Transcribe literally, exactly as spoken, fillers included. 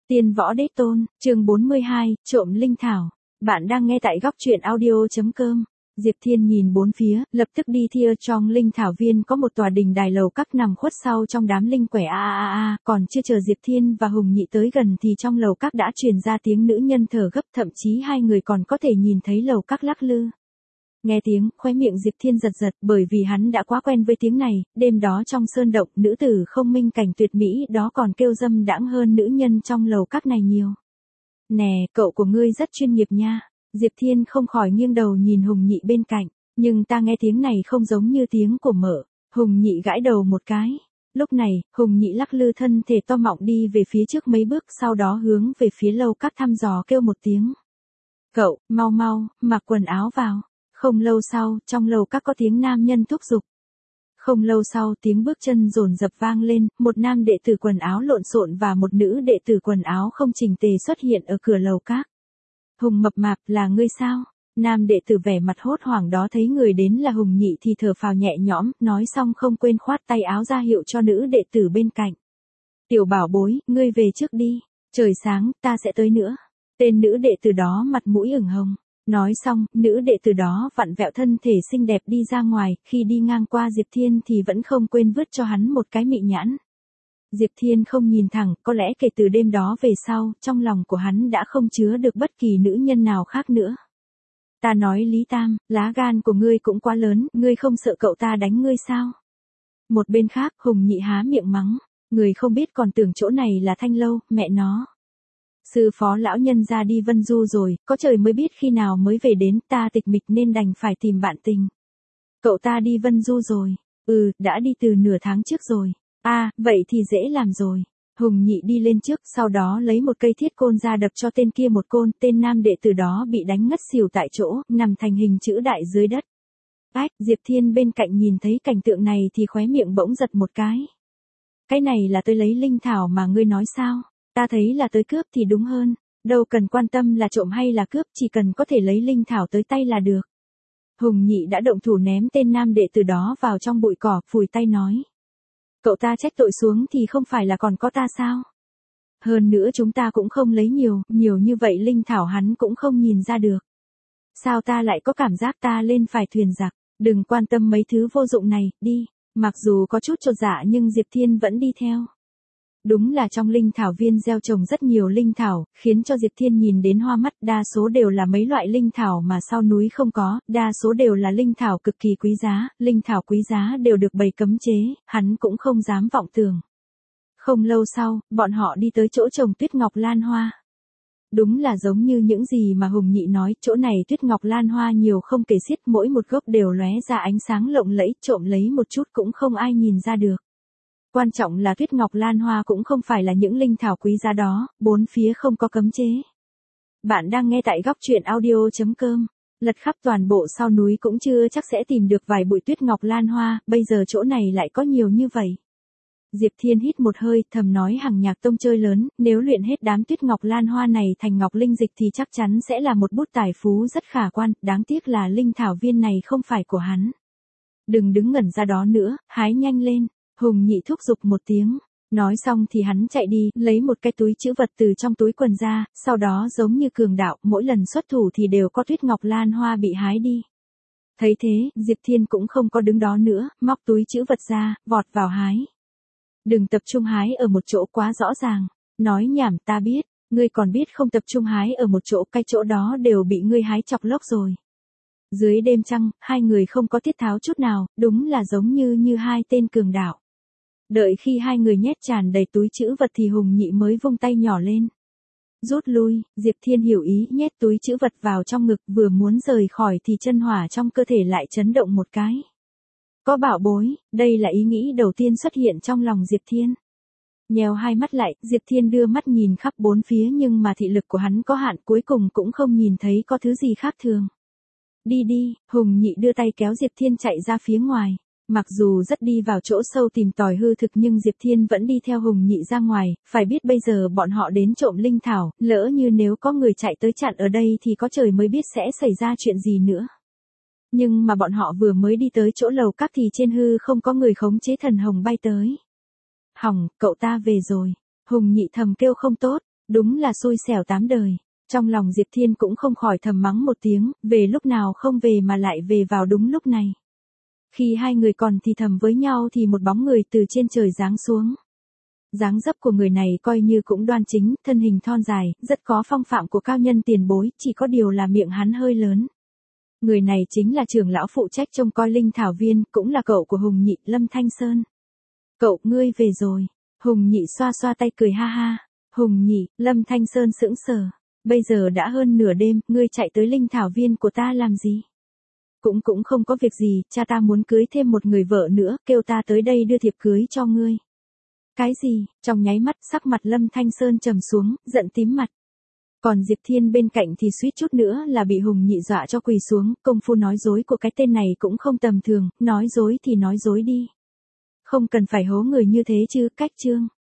Tiên võ đế tôn, chương bốn mươi hai, trộm linh thảo. Bạn đang nghe tại góc truyện audio.com. Diệp Thiên nhìn bốn phía, lập tức đi thia trong linh thảo viên có một tòa đình đài lầu các nằm khuất sau trong đám linh quẻ a a a, còn chưa chờ Diệp Thiên và Hùng Nhị tới gần thì trong lầu các đã truyền ra tiếng nữ nhân thở gấp, thậm chí hai người còn có thể nhìn thấy lầu các lắc lư. Nghe tiếng, khóe miệng Diệp Thiên giật giật, bởi vì hắn đã quá quen với tiếng này, đêm đó trong sơn động, nữ tử không minh cảnh tuyệt mỹ đó còn kêu dâm đãng hơn nữ nhân trong lầu các này nhiều. Nè, cậu của ngươi rất chuyên nghiệp nha. Diệp Thiên không khỏi nghiêng đầu nhìn Hùng Nhị bên cạnh, nhưng ta nghe tiếng này không giống như tiếng của mợ. Hùng Nhị gãi đầu một cái. Lúc này, Hùng Nhị lắc lư thân thể to mọng đi về phía trước mấy bước, sau đó hướng về phía lầu các thăm dò kêu một tiếng. Cậu, mau mau, mặc quần áo vào. Không lâu sau, trong lầu các có tiếng nam nhân thúc giục. Không lâu sau, tiếng bước chân dồn dập vang lên, một nam đệ tử quần áo lộn xộn và một nữ đệ tử quần áo không chỉnh tề xuất hiện ở cửa lầu các. Hùng mập mạp, là ngươi sao? Nam đệ tử vẻ mặt hốt hoảng đó thấy người đến là Hùng Nhị thì thở phào nhẹ nhõm, nói xong không quên khoát tay áo ra hiệu cho nữ đệ tử bên cạnh. Tiểu bảo bối, ngươi về trước đi, trời sáng, ta sẽ tới nữa. Tên nữ đệ tử đó mặt mũi ửng hồng. Nói xong, nữ đệ tử đó vặn vẹo thân thể xinh đẹp đi ra ngoài, khi đi ngang qua Diệp Thiên thì vẫn không quên vứt cho hắn một cái mị nhãn. Diệp Thiên không nhìn thẳng, có lẽ kể từ đêm đó về sau, trong lòng của hắn đã không chứa được bất kỳ nữ nhân nào khác nữa. Ta nói Lý Tam, lá gan của ngươi cũng quá lớn, ngươi không sợ cậu ta đánh ngươi sao? Một bên khác, Hùng Nhị há miệng mắng, người không biết còn tưởng chỗ này là Thanh Lâu, mẹ nó. Sư phó lão nhân ra đi Vân Du rồi, có trời mới biết khi nào mới về đến, ta tịch mịch nên đành phải tìm bạn tình. Cậu ta đi Vân Du rồi, ừ, đã đi từ nửa tháng trước rồi. A, à, vậy thì dễ làm rồi. Hùng Nhị đi lên trước, sau đó lấy một cây thiết côn ra đập cho tên kia một côn, tên nam đệ tử đó bị đánh ngất xỉu tại chỗ, nằm thành hình chữ đại dưới đất. Ách, Diệp Thiên bên cạnh nhìn thấy cảnh tượng này thì khóe miệng bỗng giật một cái. Cái này là tôi lấy linh thảo mà ngươi nói sao? Ta thấy là tới cướp thì đúng hơn, đâu cần quan tâm là trộm hay là cướp, chỉ cần có thể lấy linh thảo tới tay là được. Hùng Nhị đã động thủ ném tên nam đệ tử đó vào trong bụi cỏ, phủi tay nói. Cậu ta trách tội xuống thì không phải là còn có ta sao? Hơn nữa chúng ta cũng không lấy nhiều, nhiều như vậy linh thảo hắn cũng không nhìn ra được. Sao ta lại có cảm giác ta lên phải thuyền giặc, đừng quan tâm mấy thứ vô dụng này, đi. Mặc dù có chút chột dạ nhưng Diệp Thiên vẫn đi theo. Đúng là trong linh thảo viên gieo trồng rất nhiều linh thảo, khiến cho Diệp Thiên nhìn đến hoa mắt, đa số đều là mấy loại linh thảo mà sau núi không có, đa số đều là linh thảo cực kỳ quý giá, linh thảo quý giá đều được bày cấm chế, hắn cũng không dám vọng tưởng. Không lâu sau, bọn họ đi tới chỗ trồng tuyết ngọc lan hoa. Đúng là giống như những gì mà Hùng Nhị nói, chỗ này tuyết ngọc lan hoa nhiều không kể xiết, mỗi một gốc đều lóe ra ánh sáng lộng lẫy, trộm lấy một chút cũng không ai nhìn ra được. Quan trọng là tuyết ngọc lan hoa cũng không phải là những linh thảo quý giá đó, bốn phía không có cấm chế. Bạn đang nghe tại góc truyện audio.com. Lật khắp toàn bộ sau núi cũng chưa chắc sẽ tìm được vài bụi tuyết ngọc lan hoa, bây giờ chỗ này lại có nhiều như vậy. Diệp Thiên hít một hơi, thầm nói Hằng Nhạc Tông chơi lớn, nếu luyện hết đám tuyết ngọc lan hoa này thành ngọc linh dịch thì chắc chắn sẽ là một bút tài phú rất khả quan, đáng tiếc là linh thảo viên này không phải của hắn. Đừng đứng ngẩn ra đó nữa, hái nhanh lên. Hùng Nhị thúc giục một tiếng, nói xong thì hắn chạy đi, lấy một cái túi trữ vật từ trong túi quần ra, sau đó giống như cường đạo, mỗi lần xuất thủ thì đều có tuyết ngọc lan hoa bị hái đi. Thấy thế, Diệp Thiên cũng không có đứng đó nữa, móc túi trữ vật ra, vọt vào hái. Đừng tập trung hái ở một chỗ quá rõ ràng, nói nhảm ta biết, ngươi còn biết không tập trung hái ở một chỗ, cái chỗ đó đều bị ngươi hái chọc lốc rồi. Dưới đêm trăng, hai người không có tiết tháo chút nào, đúng là giống như như hai tên cường đạo. Đợi khi hai người nhét tràn đầy túi trữ vật thì Hùng Nhị mới vung tay nhỏ lên. Rút lui, Diệp Thiên hiểu ý nhét túi trữ vật vào trong ngực, vừa muốn rời khỏi thì chân hỏa trong cơ thể lại chấn động một cái. Có bảo bối, đây là ý nghĩ đầu tiên xuất hiện trong lòng Diệp Thiên. Nheo hai mắt lại, Diệp Thiên đưa mắt nhìn khắp bốn phía nhưng mà thị lực của hắn có hạn, cuối cùng cũng không nhìn thấy có thứ gì khác thường. Đi đi, Hùng Nhị đưa tay kéo Diệp Thiên chạy ra phía ngoài. Mặc dù rất đi vào chỗ sâu tìm tòi hư thực nhưng Diệp Thiên vẫn đi theo Hùng Nhị ra ngoài, phải biết bây giờ bọn họ đến trộm linh thảo, lỡ như nếu có người chạy tới chặn ở đây thì có trời mới biết sẽ xảy ra chuyện gì nữa. Nhưng mà bọn họ vừa mới đi tới chỗ lầu các thì trên hư không có người khống chế thần hồng bay tới. Hỏng, cậu ta về rồi. Hùng Nhị thầm kêu không tốt, Đúng là xui xẻo tám đời. Trong lòng Diệp Thiên cũng không khỏi thầm mắng một tiếng, về lúc nào không về mà lại về vào đúng lúc này. Khi hai người còn thì thầm với nhau thì một bóng người từ trên trời giáng xuống. Dáng dấp của người này coi như cũng đoan chính, thân hình thon dài, rất có phong phạm của cao nhân tiền bối, chỉ có điều là miệng hắn hơi lớn. Người này chính là trưởng lão phụ trách trông coi linh thảo viên, cũng là cậu của Hùng Nhị, Lâm Thanh Sơn. Cậu, ngươi về rồi. Hùng Nhị xoa xoa tay cười ha ha. Hùng Nhị, Lâm Thanh Sơn sững sờ. Bây giờ đã hơn nửa đêm, ngươi chạy tới linh thảo viên của ta làm gì? Cũng cũng không có việc gì, cha ta muốn cưới thêm một người vợ nữa, kêu ta tới đây đưa thiệp cưới cho ngươi. Cái gì? Trong nháy mắt sắc mặt Lâm Thanh Sơn trầm xuống, giận tím mặt. Còn Diệp Thiên bên cạnh thì suýt chút nữa là bị Hùng Nhị dọa cho quỳ xuống, công phu nói dối của cái tên này cũng không tầm thường, nói dối thì nói dối đi. Không cần phải hố người như thế chứ, cách chương.